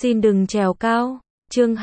Xin đừng trèo cao. Chương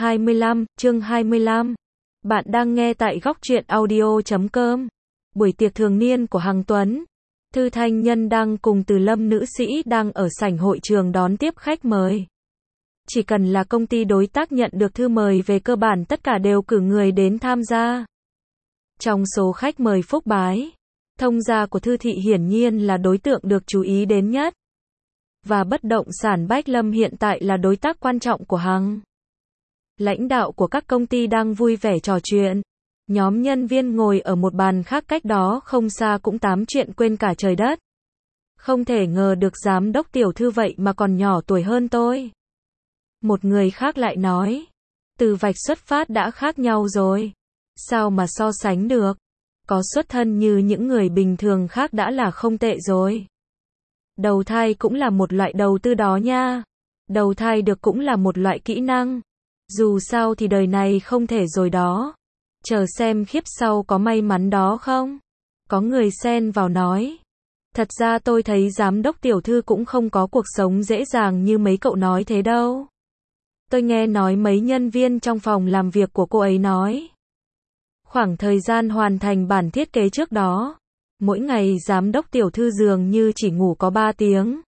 25. Bạn đang nghe tại góc truyện audio.com. Buổi tiệc thường niên của Hằng Tuấn. Thư Thanh Nhân đang cùng Từ Lâm nữ sĩ đang ở sảnh hội trường đón tiếp khách mời. Chỉ cần là công ty đối tác nhận được thư mời về cơ bản tất cả đều cử người đến tham gia. Trong số khách mời phúc bái, thông gia của Thư thị hiển nhiên là đối tượng được chú ý đến nhất. Và bất động sản Bách Lâm hiện tại là đối tác quan trọng của Hằng. Lãnh đạo của các công ty đang vui vẻ trò chuyện. Nhóm nhân viên ngồi ở một bàn khác cách đó không xa cũng tám chuyện quên cả trời đất. Không thể ngờ được giám đốc tiểu thư vậy mà còn nhỏ tuổi hơn tôi. Một người khác lại nói, từ vạch xuất phát đã khác nhau rồi. Sao mà so sánh được? Có xuất thân như những người bình thường khác đã là không tệ rồi. Đầu thai cũng là một loại đầu tư đó nha. Đầu thai được cũng là một loại kỹ năng. Dù sao thì đời này không thể rồi đó. Chờ xem kiếp sau có may mắn đó không? Có người xen vào nói. Thật ra tôi thấy giám đốc tiểu thư cũng không có cuộc sống dễ dàng như mấy cậu nói thế đâu. Tôi nghe nói mấy nhân viên trong phòng làm việc của cô ấy nói. Khoảng thời gian hoàn thành bản thiết kế trước đó, mỗi ngày giám đốc tiểu thư dường như chỉ ngủ có 3 tiếng.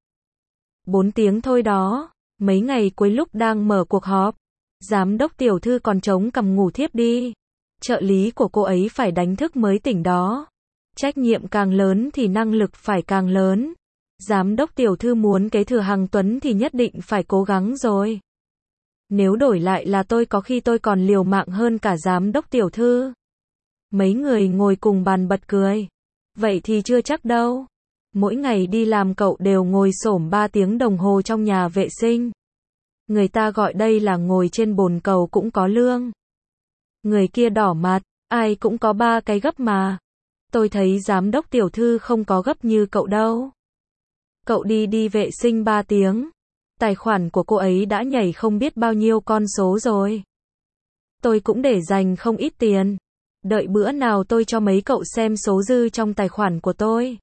4 tiếng thôi đó. Mấy ngày cuối lúc đang mở cuộc họp, giám đốc tiểu thư còn chống cằm ngủ thiếp đi. Trợ lý của cô ấy phải đánh thức mới tỉnh đó. Trách nhiệm càng lớn thì năng lực phải càng lớn. Giám đốc tiểu thư muốn kế thừa Hằng Tuấn thì nhất định phải cố gắng rồi. Nếu đổi lại là tôi có khi tôi còn liều mạng hơn cả giám đốc tiểu thư. Mấy người ngồi cùng bàn bật cười. Vậy thì chưa chắc đâu. Mỗi ngày đi làm cậu đều ngồi xổm 3 tiếng đồng hồ trong nhà vệ sinh. Người ta gọi đây là ngồi trên bồn cầu cũng có lương. Người kia đỏ mặt, ai cũng có 3 cái gấp mà. Tôi thấy giám đốc tiểu thư không có gấp như cậu đâu. Cậu đi vệ sinh 3 tiếng. Tài khoản của cô ấy đã nhảy không biết bao nhiêu con số rồi. Tôi cũng để dành không ít tiền. Đợi bữa nào tôi cho mấy cậu xem số dư trong tài khoản của tôi.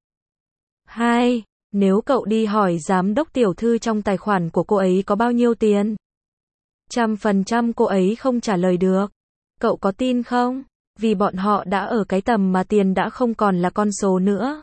2. Nếu cậu đi hỏi giám đốc tiểu thư trong tài khoản của cô ấy có bao nhiêu tiền, 100% cô ấy không trả lời được. Cậu có tin không? Vì bọn họ đã ở cái tầm mà tiền đã không còn là con số nữa,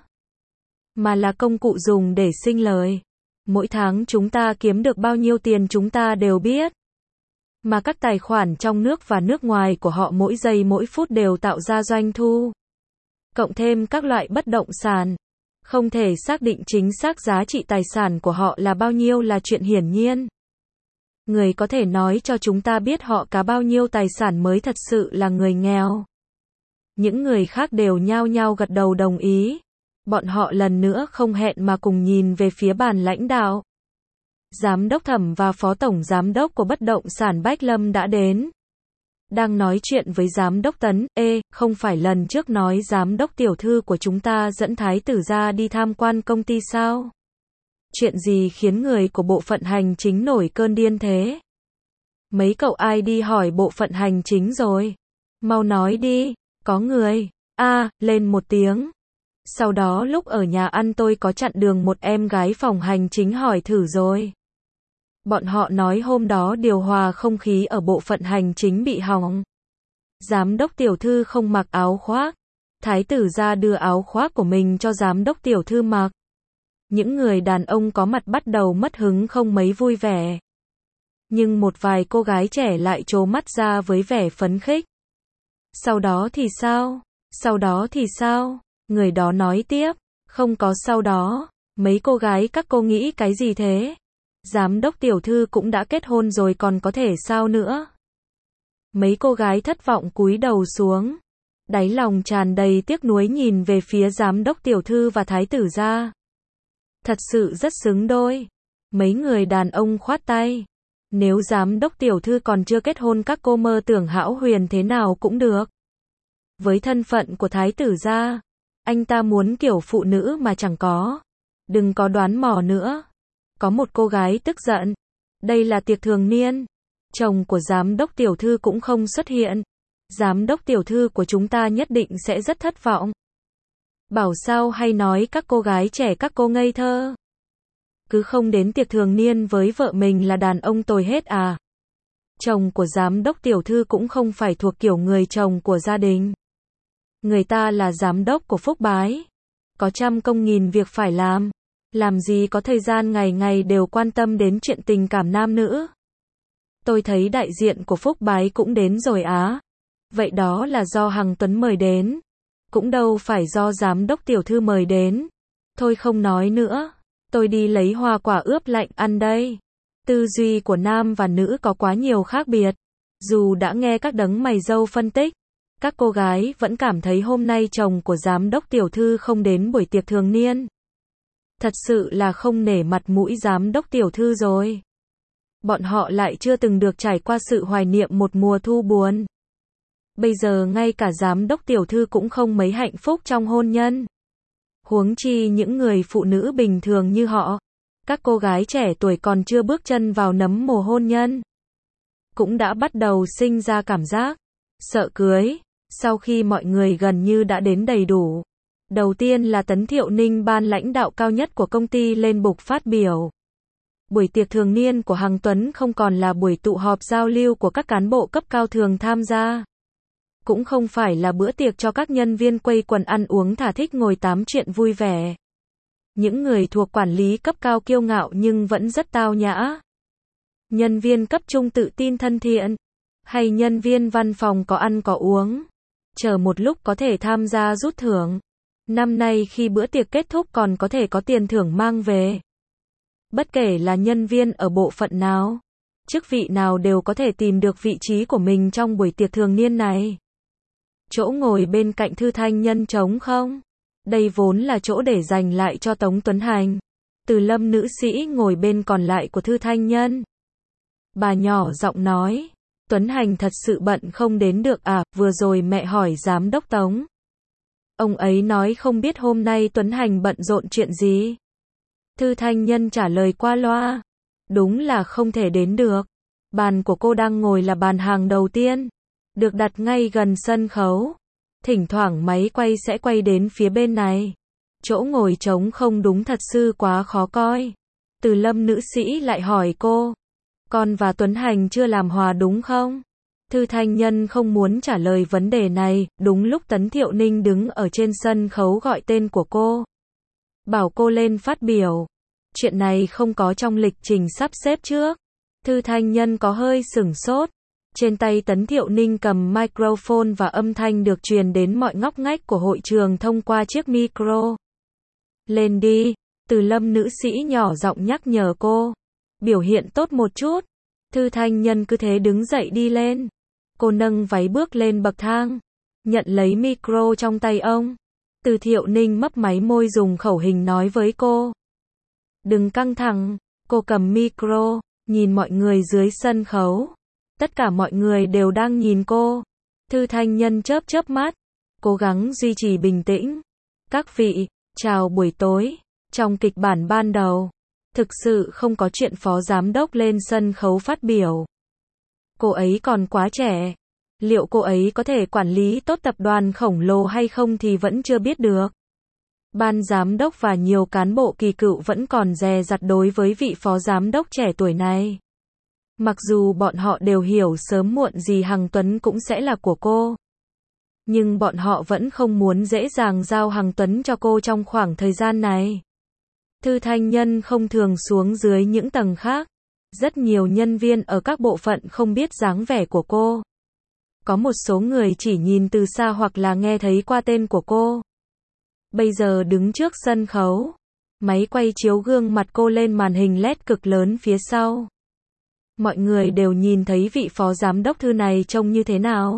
mà là công cụ dùng để sinh lời. Mỗi tháng chúng ta kiếm được bao nhiêu tiền chúng ta đều biết. Mà các tài khoản trong nước và nước ngoài của họ mỗi giây mỗi phút đều tạo ra doanh thu. Cộng thêm các loại bất động sản. Không thể xác định chính xác giá trị tài sản của họ là bao nhiêu là chuyện hiển nhiên. Người có thể nói cho chúng ta biết họ có bao nhiêu tài sản mới thật sự là người nghèo. Những người khác đều nhao nhao gật đầu đồng ý. Bọn họ lần nữa không hẹn mà cùng nhìn về phía bàn lãnh đạo. Giám đốc Thẩm và phó tổng giám đốc của bất động sản Bách Lâm đã đến. Đang nói chuyện với giám đốc Tấn, không phải lần trước nói giám đốc tiểu thư của chúng ta dẫn thái tử ra đi tham quan công ty sao? Chuyện gì khiến người của bộ phận hành chính nổi cơn điên thế? Mấy cậu ai đi hỏi bộ phận hành chính rồi? Mau nói đi, có người. Lên một tiếng. Sau đó lúc ở nhà ăn tôi có chặn đường một em gái phòng hành chính hỏi thử rồi. Bọn họ nói hôm đó điều hòa không khí ở bộ phận hành chính bị hỏng. Giám đốc tiểu thư không mặc áo khoác. Thái tử ra đưa áo khoác của mình cho giám đốc tiểu thư mặc. Những người đàn ông có mặt bắt đầu mất hứng không mấy vui vẻ. Nhưng một vài cô gái trẻ lại trố mắt ra với vẻ phấn khích. Sau đó thì sao? Sau đó thì sao? Người đó nói tiếp. Không có sau đó. Mấy cô gái các cô nghĩ cái gì thế? Giám đốc tiểu thư cũng đã kết hôn rồi còn có thể sao nữa? Mấy cô gái thất vọng cúi đầu xuống. Đáy lòng tràn đầy tiếc nuối nhìn về phía giám đốc tiểu thư và thái tử gia. Thật sự rất xứng đôi. Mấy người đàn ông khoát tay. Nếu giám đốc tiểu thư còn chưa kết hôn các cô mơ tưởng hão huyền thế nào cũng được. Với thân phận của thái tử gia, anh ta muốn kiểu phụ nữ mà chẳng có. Đừng có đoán mò nữa. Có một cô gái tức giận. Đây là tiệc thường niên. Chồng của giám đốc tiểu thư cũng không xuất hiện. Giám đốc tiểu thư của chúng ta nhất định sẽ rất thất vọng. Bảo sao hay nói các cô gái trẻ các cô ngây thơ. cứ không đến tiệc thường niên với vợ mình là đàn ông tồi hết à. Chồng của giám đốc tiểu thư cũng không phải thuộc kiểu người chồng của gia đình. Người ta là giám đốc của Phúc Bái. Có trăm công nghìn việc phải làm gì có thời gian ngày ngày đều quan tâm đến chuyện tình cảm nam nữ. Tôi thấy đại diện của Phúc Bái cũng đến rồi á. Vậy đó là do Hằng Tuấn mời đến. Cũng đâu phải do giám đốc tiểu thư mời đến. Thôi không nói nữa. Tôi đi lấy hoa quả ướp lạnh ăn đây. Tư duy của nam và nữ có quá nhiều khác biệt. Dù đã nghe các đấng mày râu phân tích, các cô gái vẫn cảm thấy hôm nay chồng của giám đốc tiểu thư không đến buổi tiệc thường niên. Thật sự là không nể mặt mũi giám đốc tiểu thư rồi. Bọn họ lại chưa từng được trải qua sự hoài niệm một mùa thu buồn. Bây giờ ngay cả giám đốc tiểu thư cũng không mấy hạnh phúc trong hôn nhân. Huống chi những người phụ nữ bình thường như họ. Các cô gái trẻ tuổi còn chưa bước chân vào nấm mồ hôn nhân. Cũng đã bắt đầu sinh ra cảm giác sợ cưới. Sau khi mọi người gần như đã đến đầy đủ. Đầu tiên là Tấn Thiệu Ninh, ban lãnh đạo cao nhất của công ty lên bục phát biểu. Buổi tiệc thường niên của Hằng Tuấn không còn là buổi tụ họp giao lưu của các cán bộ cấp cao thường tham gia. Cũng không phải là bữa tiệc cho các nhân viên quây quần ăn uống thả thích ngồi tám chuyện vui vẻ. Những người thuộc quản lý cấp cao kiêu ngạo nhưng vẫn rất tao nhã. Nhân viên cấp trung tự tin thân thiện. Hay nhân viên văn phòng có ăn có uống. Chờ một lúc có thể tham gia rút thưởng. Năm nay khi bữa tiệc kết thúc còn có thể có tiền thưởng mang về. Bất kể là nhân viên ở bộ phận nào, chức vị nào đều có thể tìm được vị trí của mình trong buổi tiệc thường niên này. Chỗ ngồi bên cạnh Thư Thanh Nhân trống không? Đây vốn là chỗ để dành lại cho Tống Tuấn Hành. Từ Lâm nữ sĩ ngồi bên còn lại của Thư Thanh Nhân. Bà nhỏ giọng nói, Tuấn Hành thật sự bận không đến được à, vừa rồi mẹ hỏi giám đốc Tống. Ông ấy nói không biết hôm nay Tuấn Hành bận rộn chuyện gì. Thư Thanh Nhân trả lời qua loa. Đúng là không thể đến được. Bàn của cô đang ngồi là bàn hàng đầu tiên. Được đặt ngay gần sân khấu. Thỉnh thoảng máy quay sẽ quay đến phía bên này. Chỗ ngồi trống không đúng thật sự quá khó coi. Từ Lâm nữ sĩ lại hỏi cô. Con và Tuấn Hành chưa làm hòa đúng không? Thư Thanh Nhân không muốn trả lời vấn đề này. Đúng lúc Tấn Thiệu Ninh đứng ở trên sân khấu gọi tên của cô. Bảo cô lên phát biểu. Chuyện này không có trong lịch trình sắp xếp trước. Thư Thanh Nhân có hơi sửng sốt. Trên tay Tấn Thiệu Ninh cầm microphone và âm thanh được truyền đến mọi ngóc ngách của hội trường thông qua chiếc micro. Lên đi, Từ Lâm nữ sĩ nhỏ giọng nhắc nhở cô. Biểu hiện tốt một chút. Thư Thanh Nhân cứ thế đứng dậy đi lên. Cô nâng váy bước lên bậc thang. Nhận lấy micro trong tay ông. Từ Thiệu Ninh mấp máy môi dùng khẩu hình nói với cô. Đừng căng thẳng. Cô cầm micro, nhìn mọi người dưới sân khấu. Tất cả mọi người đều đang nhìn cô. Thư Thanh Nhân chớp chớp mắt. Cố gắng duy trì bình tĩnh. Các vị, chào buổi tối. Trong kịch bản ban đầu, thực sự không có chuyện phó giám đốc lên sân khấu phát biểu. Cô ấy còn quá trẻ. Liệu cô ấy có thể quản lý tốt tập đoàn khổng lồ hay không thì vẫn chưa biết được. Ban giám đốc và nhiều cán bộ kỳ cựu vẫn còn dè dặt đối với vị phó giám đốc trẻ tuổi này. Mặc dù bọn họ đều hiểu sớm muộn gì Hằng Tuấn cũng sẽ là của cô. Nhưng bọn họ vẫn không muốn dễ dàng giao Hằng Tuấn cho cô trong khoảng thời gian này. Thư Thanh Nhân không thường xuống dưới những tầng khác. Rất nhiều nhân viên ở các bộ phận không biết dáng vẻ của cô. Có một số người chỉ nhìn từ xa hoặc là nghe thấy qua tên của cô. Bây giờ đứng trước sân khấu. Máy quay chiếu gương mặt cô lên màn hình LED cực lớn phía sau. Mọi người đều nhìn thấy vị phó giám đốc Thư này trông như thế nào.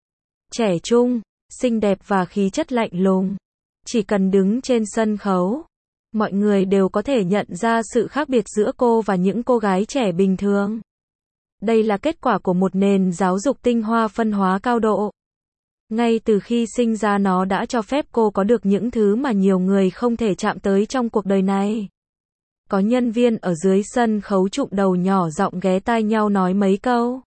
Trẻ trung, xinh đẹp và khí chất lạnh lùng. Chỉ cần đứng trên sân khấu, mọi người đều có thể nhận ra sự khác biệt giữa cô và những cô gái trẻ bình thường. Đây là kết quả của một nền giáo dục tinh hoa phân hóa cao độ. Ngay từ khi sinh ra nó đã cho phép cô có được những thứ mà nhiều người không thể chạm tới trong cuộc đời này. Có nhân viên ở dưới sân khấu chụm đầu nhỏ giọng ghé tai nhau nói mấy câu.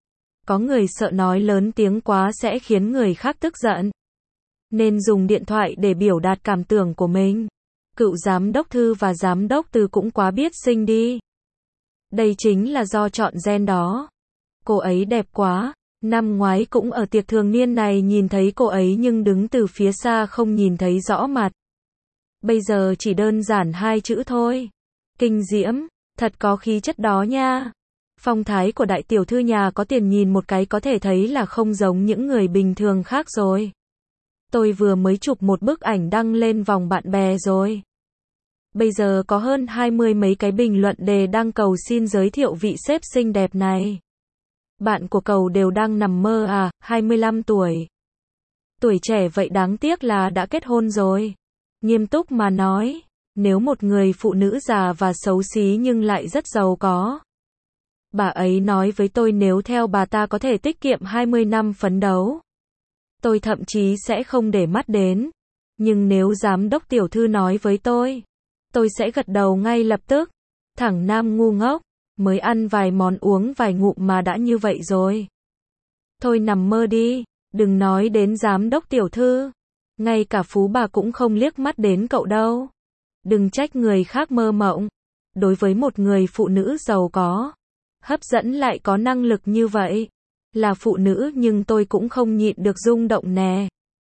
Có người sợ nói lớn tiếng quá sẽ khiến người khác tức giận, nên dùng điện thoại để biểu đạt cảm tưởng của mình. Cựu giám đốc Thư và giám đốc Từ cũng quá biết xinh đi. Đây chính là do chọn gen đó. Cô ấy đẹp quá. Năm ngoái cũng ở tiệc thường niên này nhìn thấy cô ấy nhưng đứng từ phía xa không nhìn thấy rõ mặt. Bây giờ chỉ đơn giản hai chữ thôi. Kinh diễm, thật có khí chất đó nha. Phong thái của đại tiểu thư nhà có tiền nhìn một cái có thể thấy là không giống những người bình thường khác rồi. Tôi vừa mới chụp một bức ảnh đăng lên vòng bạn bè rồi. Bây giờ có hơn 20 mấy cái bình luận đề đang cầu xin giới thiệu vị sếp xinh đẹp này. Bạn của cậu đều đang nằm mơ à, 25 tuổi. Tuổi trẻ vậy đáng tiếc là đã kết hôn rồi. Nghiêm túc mà nói, nếu một người phụ nữ già và xấu xí nhưng lại rất giàu có. Bà ấy nói với tôi nếu theo bà ta có thể tiết kiệm 20 năm phấn đấu. Tôi thậm chí sẽ không để mắt đến. Nhưng nếu giám đốc tiểu thư nói với tôi sẽ gật đầu ngay lập tức. Thằng nam ngu ngốc, mới ăn vài món uống vài ngụm mà đã như vậy rồi. Thôi nằm mơ đi, đừng nói đến giám đốc tiểu thư. Ngay cả phú bà cũng không liếc mắt đến cậu đâu. Đừng trách người khác mơ mộng. Đối với một người phụ nữ giàu có, hấp dẫn lại có năng lực như vậy. Là phụ nữ nhưng tôi cũng không nhịn được rung động nè.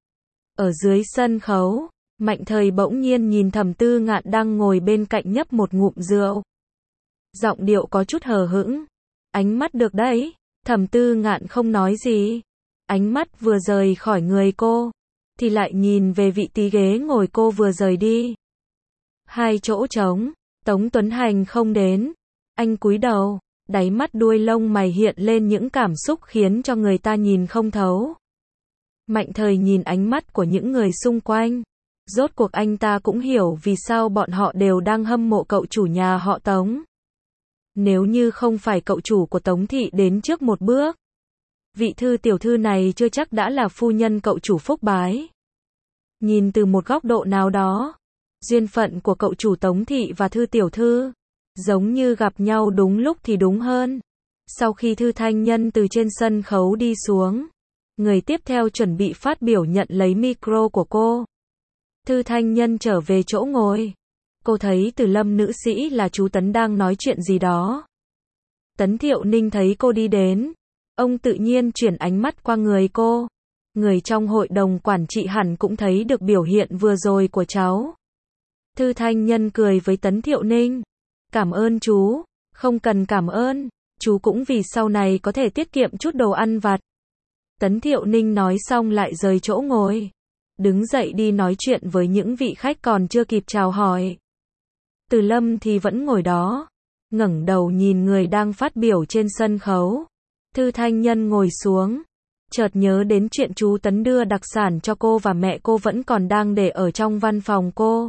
Ở dưới sân khấu, Mạnh Thời bỗng nhiên nhìn Thẩm Tư Ngạn đang ngồi bên cạnh nhấp một ngụm rượu. Giọng điệu có chút hờ hững. Ánh mắt được đấy. Thẩm Tư Ngạn không nói gì. Ánh mắt vừa rời khỏi người cô, thì lại nhìn về vị trí ghế ngồi cô vừa rời đi. Hai chỗ trống, Tống Tuấn Hành không đến. Anh cúi đầu, đáy mắt đuôi lông mày hiện lên những cảm xúc khiến cho người ta nhìn không thấu. Mạnh Thời nhìn ánh mắt của những người xung quanh. Rốt cuộc anh ta cũng hiểu vì sao bọn họ đều đang hâm mộ cậu chủ nhà họ Tống. Nếu như không phải cậu chủ của Tống thị đến trước một bước, vị Thư tiểu thư này chưa chắc đã là phu nhân cậu chủ Phúc Bái. Nhìn từ một góc độ nào đó, duyên phận của cậu chủ Tống thị và Thư tiểu thư giống như gặp nhau đúng lúc thì đúng hơn. Sau khi Thư Thanh Nhân từ trên sân khấu đi xuống, người tiếp theo chuẩn bị phát biểu nhận lấy micro của cô. Thư Thanh Nhân trở về chỗ ngồi. Cô thấy Từ Lâm nữ sĩ là chú Tấn đang nói chuyện gì đó. Tấn Thiệu Ninh thấy cô đi đến, ông tự nhiên chuyển ánh mắt qua người cô. Người trong hội đồng quản trị hẳn cũng thấy được biểu hiện vừa rồi của cháu. Thư Thanh Nhân cười với Tấn Thiệu Ninh. Cảm ơn chú. Không cần cảm ơn. Chú cũng vì sau này có thể tiết kiệm chút đồ ăn vặt. Tấn Thiệu Ninh nói xong lại rời chỗ ngồi. Đứng dậy đi nói chuyện với những vị khách còn chưa kịp chào hỏi. Từ Lâm thì vẫn ngồi đó, ngẩng đầu nhìn người đang phát biểu trên sân khấu. Thư Thanh Nhân ngồi xuống, chợt nhớ đến chuyện chú Tấn đưa đặc sản cho cô và mẹ cô vẫn còn đang để ở trong văn phòng cô.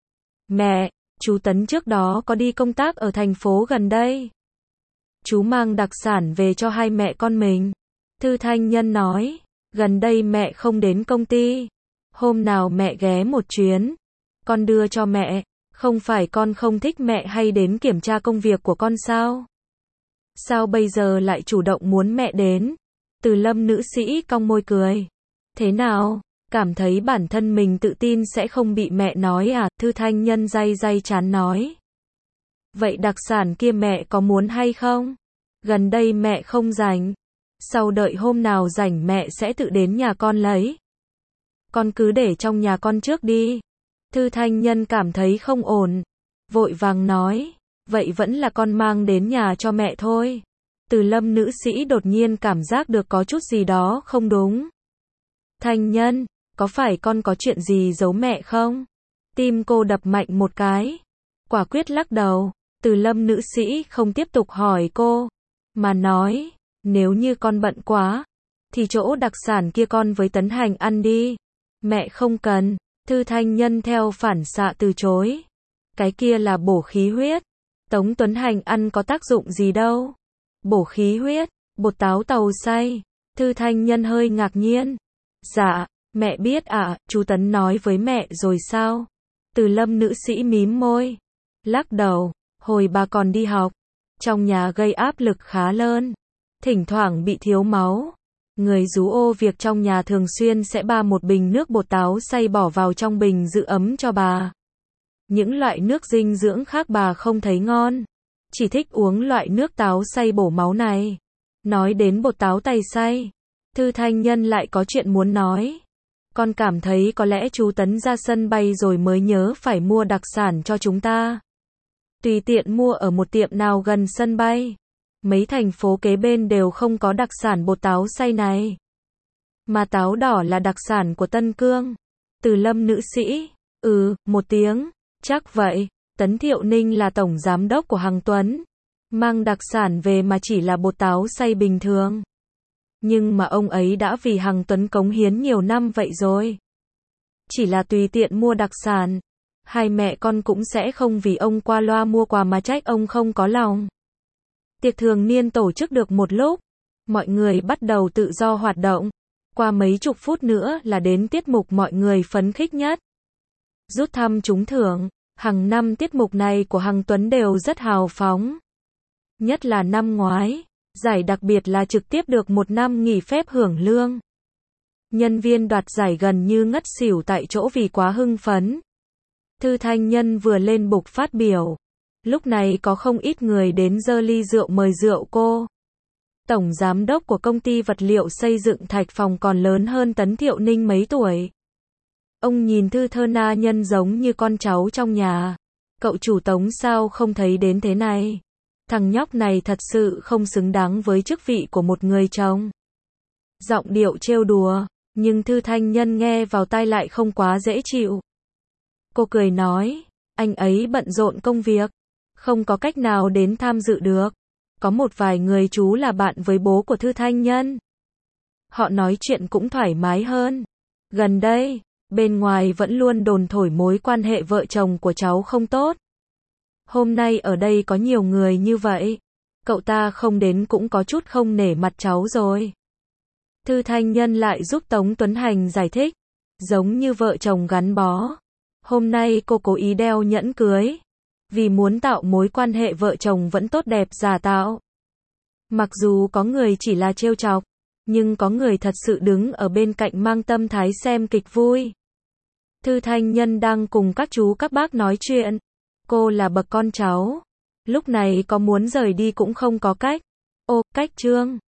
Mẹ, chú Tấn trước đó có đi công tác ở thành phố gần đây. Chú mang đặc sản về cho hai mẹ con mình. Thư Thanh Nhân nói, gần đây mẹ không đến công ty. Hôm nào mẹ ghé một chuyến, con đưa cho mẹ. Không phải con không thích mẹ hay đến kiểm tra công việc của con sao? Sao bây giờ lại chủ động muốn mẹ đến? Từ Lâm nữ sĩ cong môi cười. Thế nào? Cảm thấy bản thân mình tự tin sẽ không bị mẹ nói à? Thư Thanh Nhân day day chán nói. Vậy đặc sản kia mẹ có muốn hay không? Gần đây mẹ không rảnh. Sau đợi hôm nào rảnh mẹ sẽ tự đến nhà con lấy. Con cứ để trong nhà con trước đi. Thư Thanh Nhân cảm thấy không ổn. Vội vàng nói. Vậy vẫn là con mang đến nhà cho mẹ thôi. Từ Lâm nữ sĩ đột nhiên cảm giác được có chút gì đó không đúng. Thanh Nhân, có phải con có chuyện gì giấu mẹ không? Tim cô đập mạnh một cái. Quả quyết lắc đầu. Từ Lâm nữ sĩ không tiếp tục hỏi cô, mà nói, nếu như con bận quá, thì chỗ đặc sản kia con với Tấn Hành ăn đi. Mẹ không cần. Thư Thanh Nhân theo phản xạ từ chối. Cái kia là bổ khí huyết. Tống Tuấn Hành ăn có tác dụng gì đâu. Bổ khí huyết, bột táo tàu xay. Thư Thanh Nhân hơi ngạc nhiên. Dạ, mẹ biết ạ, chú Tấn nói với mẹ rồi sao? Từ Lâm nữ sĩ mím môi, lắc đầu, hồi bà còn đi học, trong nhà gây áp lực khá lớn, thỉnh thoảng bị thiếu máu. Người rú ô việc trong nhà thường xuyên sẽ ba một bình nước bột táo xay bỏ vào trong bình giữ ấm cho bà. Những loại nước dinh dưỡng khác bà không thấy ngon. Chỉ thích uống loại nước táo xay bổ máu này. Nói đến bột táo tày xay, Thư Thanh Nhân lại có chuyện muốn nói. Con cảm thấy có lẽ chú Tấn ra sân bay rồi mới nhớ phải mua đặc sản cho chúng ta. Tùy tiện mua ở một tiệm nào gần sân bay. Mấy thành phố kế bên đều không có đặc sản bột táo xay này. Mà táo đỏ là đặc sản của Tân Cương. Từ Lâm nữ sĩ. Một tiếng. Chắc vậy. Tấn Thiệu Ninh là tổng giám đốc của Hằng Tuấn. Mang đặc sản về mà chỉ là bột táo xay bình thường. Nhưng mà ông ấy đã vì Hằng Tuấn cống hiến nhiều năm vậy rồi. Chỉ là tùy tiện mua đặc sản. Hai mẹ con cũng sẽ không vì ông qua loa mua quà mà trách ông không có lòng. Tiệc thường niên tổ chức được một lúc. Mọi người bắt đầu tự do hoạt động. Qua mấy chục phút nữa là đến tiết mục mọi người phấn khích nhất. Rút thăm trúng thưởng. Hàng năm tiết mục này của Hằng Tuấn đều rất hào phóng. Nhất là năm ngoái. Giải đặc biệt là trực tiếp được một năm nghỉ phép hưởng lương. Nhân viên đoạt giải gần như ngất xỉu tại chỗ vì quá hưng phấn. Thư Thanh Nhân vừa lên bục phát biểu. Lúc này có không ít người đến giơ ly rượu mời rượu cô. Tổng giám đốc của công ty vật liệu xây dựng Thạch Phòng còn lớn hơn Tấn Thiệu Ninh mấy tuổi. Ông nhìn Thư Na Nhân giống như con cháu trong nhà. Cậu chủ Tống sao không thấy đến thế này? Thằng nhóc này thật sự không xứng đáng với chức vị của một người chồng. Giọng điệu trêu đùa, nhưng Thư Thanh Nhân nghe vào tai lại không quá dễ chịu. Cô cười nói, anh ấy bận rộn công việc, không có cách nào đến tham dự được. Có một vài người chú là bạn với bố của Thư Thanh Nhân. Họ nói chuyện cũng thoải mái hơn. Gần đây, bên ngoài vẫn luôn đồn thổi mối quan hệ vợ chồng của cháu không tốt. Hôm nay ở đây có nhiều người như vậy. Cậu ta không đến cũng có chút không nể mặt cháu rồi. Thư Thanh Nhân lại giúp Tống Tuấn Hành giải thích. Giống như vợ chồng gắn bó. Hôm nay cô cố ý đeo nhẫn cưới. Vì muốn tạo mối quan hệ vợ chồng vẫn tốt đẹp giả tạo. Mặc dù có người chỉ là trêu chọc. Nhưng có người thật sự đứng ở bên cạnh mang tâm thái xem kịch vui. Thư Thanh Nhân đang cùng các chú các bác nói chuyện. Cô là bậc con cháu. Lúc này có muốn rời đi cũng không có cách. Cách Trương.